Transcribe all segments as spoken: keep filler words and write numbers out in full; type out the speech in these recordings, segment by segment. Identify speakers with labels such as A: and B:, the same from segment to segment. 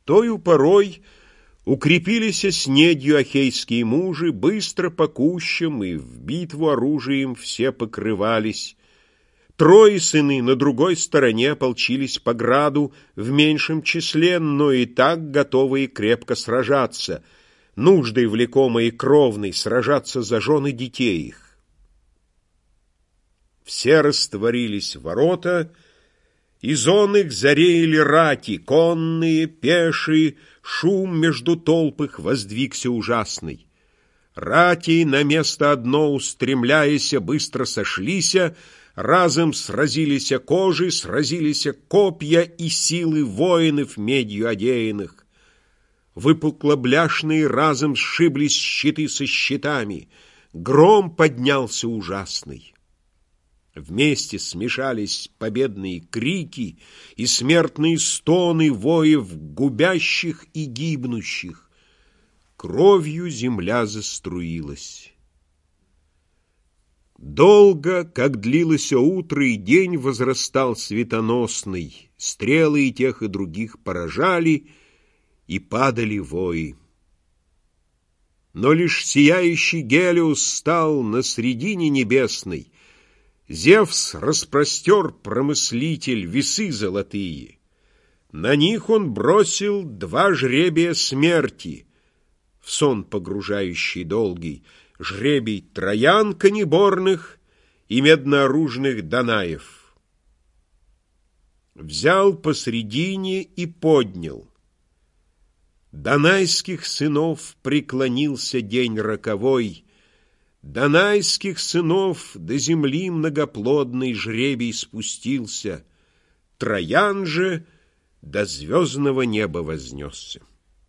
A: Тою порой укрепились снедью ахейские мужи, быстро по кущам и в битву оружием все покрывались. Трое сыны на другой стороне ополчились по граду в меньшем числе, но и так готовые крепко сражаться, нуждой влекомой и кровной сражаться за жены детей их. Все растворились ворота, и зон их зареяли рати, конные, пешие, шум между толп их воздвигся ужасный. Рати, на место одно устремляяся, быстро сошлися, разом сразилися кожи, сразилися копья и силы воинов медью одеянных. Выпукло-бляшные разом сшиблись щиты со щитами, гром поднялся ужасный. Вместе смешались победные крики и смертные стоны воев губящих и гибнущих. Кровью земля заструилась. Долго, как длилось утро, и день возрастал светоносный, стрелы и тех, и других поражали, и падали вои. Но лишь сияющий Гелиос стал на средине небесной. Зевс распростер, промыслитель, весы золотые. На них он бросил два жребия смерти, в сон погружающий долгий, жребий троян конеборных и меднооружных данаев. Взял посредине и поднял. Данайских сынов преклонился день роковой, Данайских сынов до земли многоплодный жребий спустился, Троян же до звездного неба вознесся.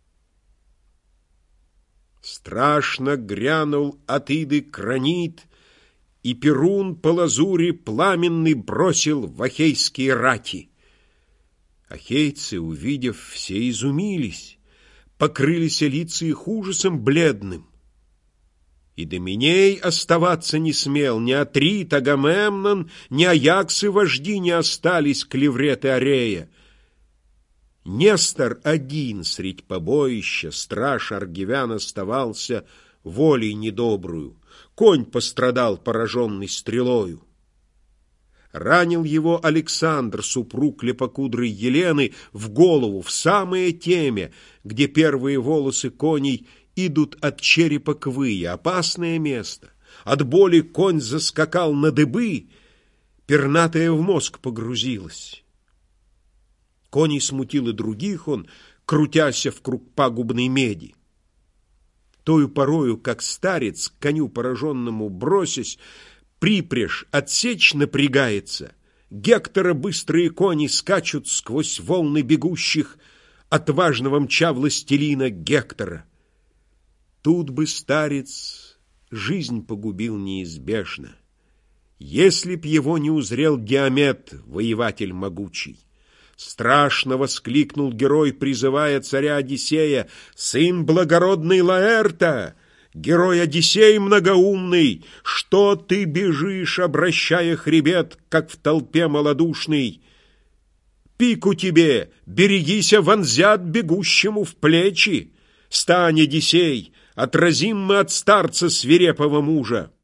A: Страшно грянул от Иды кранит, и Перун по лазури пламенный бросил в ахейские рати. Ахейцы, увидев, все изумились, покрылись лица их ужасом бледным. И Доминей оставаться не смел, ни Атрит, Агамемнон, ни Аяксы вожди не остались, клевреты Арея. Нестор один средь побоища, страж аргивян оставался волей недобрую, конь пострадал, пораженный стрелою. Ранил его Александр, супруг лепокудрой Елены, в голову, в самое темя, где первые волосы коней идут от черепа к вые, опасное место. От боли конь заскакал на дыбы, пернатая в мозг погрузилась. Коней смутил и других он, крутяся в круг пагубной меди. Тою порою, как старец, к коню пораженному бросясь, припряжь отсечь напрягается, Гектора быстрые кони скачут сквозь волны бегущих, отважного мча властелина Гектора. Тут бы старец жизнь погубил неизбежно, если б его не узрел Диамет, воеватель могучий. Страшно воскликнул герой, призывая царя Одиссея: «Сын благородный Лаэрта, герой Одиссей многоумный, что ты бежишь, обращая хребет, как в толпе малодушный? Пику тебе, берегися, вонзят бегущему в плечи. Стань, Одиссей, отразим мы от старца свирепого мужа».